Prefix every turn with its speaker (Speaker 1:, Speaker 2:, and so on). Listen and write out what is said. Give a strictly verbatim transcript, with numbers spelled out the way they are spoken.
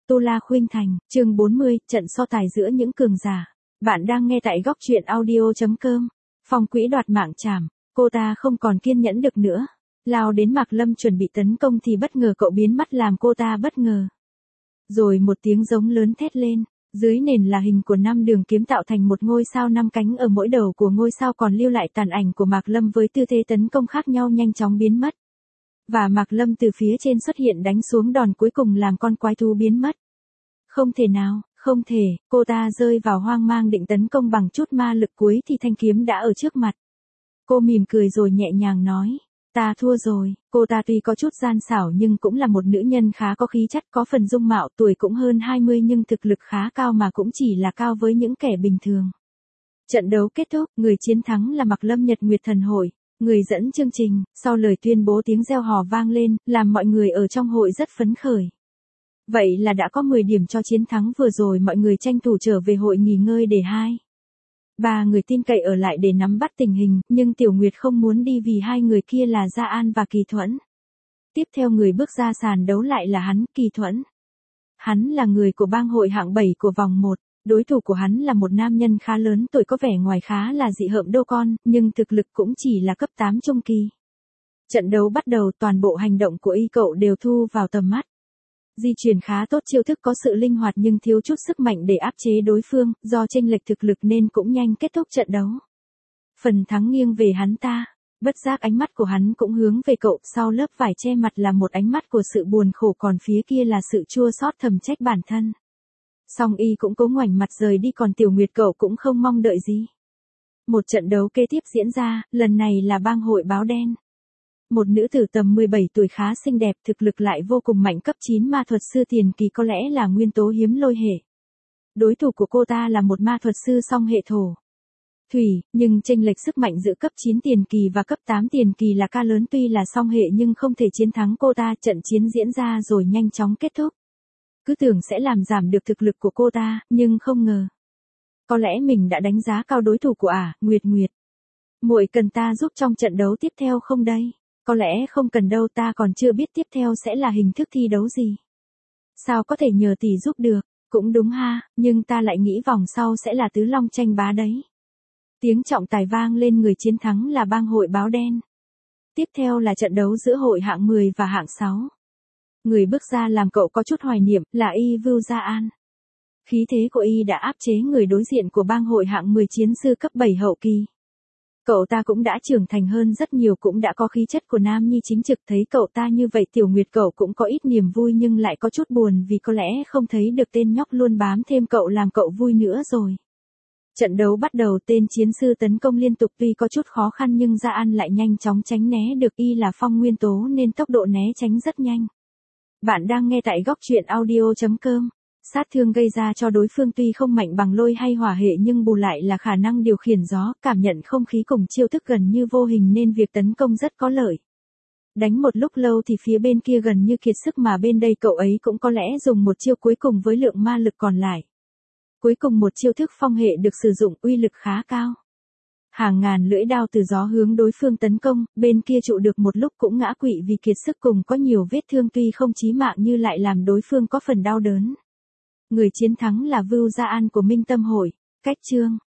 Speaker 1: Tu La Khuynh Thành, chương bốn mươi, trận so tài giữa những cường giả. Bạn đang nghe tại góc truyện audio chấm com. Phong Quỹ đoạt mạng chảm, cô ta không còn kiên nhẫn được nữa. Lao đến Mạc Lâm chuẩn bị tấn công thì bất ngờ cậu biến mất làm cô ta bất ngờ. Rồi một tiếng giống lớn thét lên, dưới nền là hình của năm đường kiếm tạo thành một ngôi sao năm cánh, ở mỗi đầu của ngôi sao còn lưu lại tàn ảnh của Mạc Lâm với tư thế tấn công khác nhau nhanh chóng biến mất. Và Mạc Lâm từ phía trên xuất hiện đánh xuống đòn cuối cùng làm con quái thú biến mất. Không thể nào, không thể, cô ta rơi vào hoang mang định tấn công bằng chút ma lực cuối thì thanh kiếm đã ở trước mặt. Cô mỉm cười rồi nhẹ nhàng nói, ta thua rồi. Cô ta tuy có chút gian xảo nhưng cũng là một nữ nhân khá có khí chất, có phần dung mạo, tuổi cũng hơn hai mươi nhưng thực lực khá cao mà cũng chỉ là cao với những kẻ bình thường. Trận đấu kết thúc, người chiến thắng là Mạc Lâm Nhật Nguyệt Thần Hội. Người dẫn chương trình, sau lời tuyên bố tiếng reo hò vang lên, làm mọi người ở trong hội rất phấn khởi. Vậy là đã có mười điểm cho chiến thắng vừa rồi, mọi người tranh thủ trở về hội nghỉ ngơi để hai. Ba người tin cậy ở lại để nắm bắt tình hình, nhưng Tiểu Nguyệt không muốn đi vì hai người kia là Gia An và Kỳ Thuẫn. Tiếp theo người bước ra sàn đấu lại là hắn, Kỳ Thuẫn. Hắn là người của bang hội hạng bảy của vòng một. Đối thủ của hắn là một nam nhân khá lớn tuổi, có vẻ ngoài khá là dị hợm đô con, nhưng thực lực cũng chỉ là cấp tám trung kỳ. Trận đấu bắt đầu, toàn bộ hành động của y cậu đều thu vào tầm mắt. Di chuyển khá tốt, chiêu thức có sự linh hoạt nhưng thiếu chút sức mạnh để áp chế đối phương, do chênh lệch thực lực nên cũng nhanh kết thúc trận đấu. Phần thắng nghiêng về hắn ta, bất giác ánh mắt của hắn cũng hướng về cậu, sau lớp vải che mặt là một ánh mắt của sự buồn khổ, còn phía kia là sự chua xót thầm trách bản thân. Song y cũng cố ngoảnh mặt rời đi, còn Tiểu Nguyệt cậu cũng không mong đợi gì. Một trận đấu kế tiếp diễn ra, lần này là bang hội báo đen. Một nữ tử tầm mười bảy tuổi khá xinh đẹp, thực lực lại vô cùng mạnh, cấp chín ma thuật sư tiền kỳ, có lẽ là nguyên tố hiếm lôi hệ. Đối thủ của cô ta là một ma thuật sư song hệ thổ. Thủy, nhưng chênh lệch sức mạnh giữa cấp chín tiền kỳ và cấp tám tiền kỳ là ca lớn, tuy là song hệ nhưng không thể chiến thắng cô ta. Trận chiến diễn ra rồi nhanh chóng kết thúc. Cứ tưởng sẽ làm giảm được thực lực của cô ta, nhưng không ngờ. Có lẽ mình đã đánh giá cao đối thủ của ả, à, Nguyệt Nguyệt. Muội cần ta giúp trong trận đấu tiếp theo không đây? Có lẽ không cần đâu, ta còn chưa biết tiếp theo sẽ là hình thức thi đấu gì. Sao có thể nhờ tỷ giúp được, cũng đúng ha, nhưng ta lại nghĩ vòng sau sẽ là tứ long tranh bá đấy. Tiếng trọng tài vang lên, người chiến thắng là bang hội báo đen. Tiếp theo là trận đấu giữa hội hạng mười và hạng sáu. Người bước ra làm cậu có chút hoài niệm là y Vưu Gia An. Khí thế của y đã áp chế người đối diện của bang hội hạng mười, chiến sư cấp bảy hậu kỳ. Cậu ta cũng đã trưởng thành hơn rất nhiều, cũng đã có khí chất của nam nhi chính trực. Thấy cậu ta như vậy, Tiểu Nguyệt cậu cũng có ít niềm vui nhưng lại có chút buồn vì có lẽ không thấy được tên nhóc luôn bám thêm cậu làm cậu vui nữa rồi. Trận đấu bắt đầu, tên chiến sư tấn công liên tục, tuy có chút khó khăn nhưng Gia An lại nhanh chóng tránh né được, y là phong nguyên tố nên tốc độ né tránh rất nhanh. Bạn đang nghe tại góc truyện audio chấm com. Sát thương gây ra cho đối phương tuy không mạnh bằng lôi hay hỏa hệ nhưng bù lại là khả năng điều khiển gió, cảm nhận không khí cùng chiêu thức gần như vô hình nên việc tấn công rất có lợi. Đánh một lúc lâu thì phía bên kia gần như kiệt sức mà bên đây cậu ấy cũng có lẽ dùng một chiêu cuối cùng với lượng ma lực còn lại. Cuối cùng một chiêu thức phong hệ được sử dụng, uy lực khá cao. Hàng ngàn lưỡi đao từ gió hướng đối phương tấn công, bên kia trụ được một lúc cũng ngã quỵ vì kiệt sức cùng có nhiều vết thương, tuy không chí mạng như lại làm đối phương có phần đau đớn. Người chiến thắng là Vưu Gia An của Minh Tâm Hội. Cách chương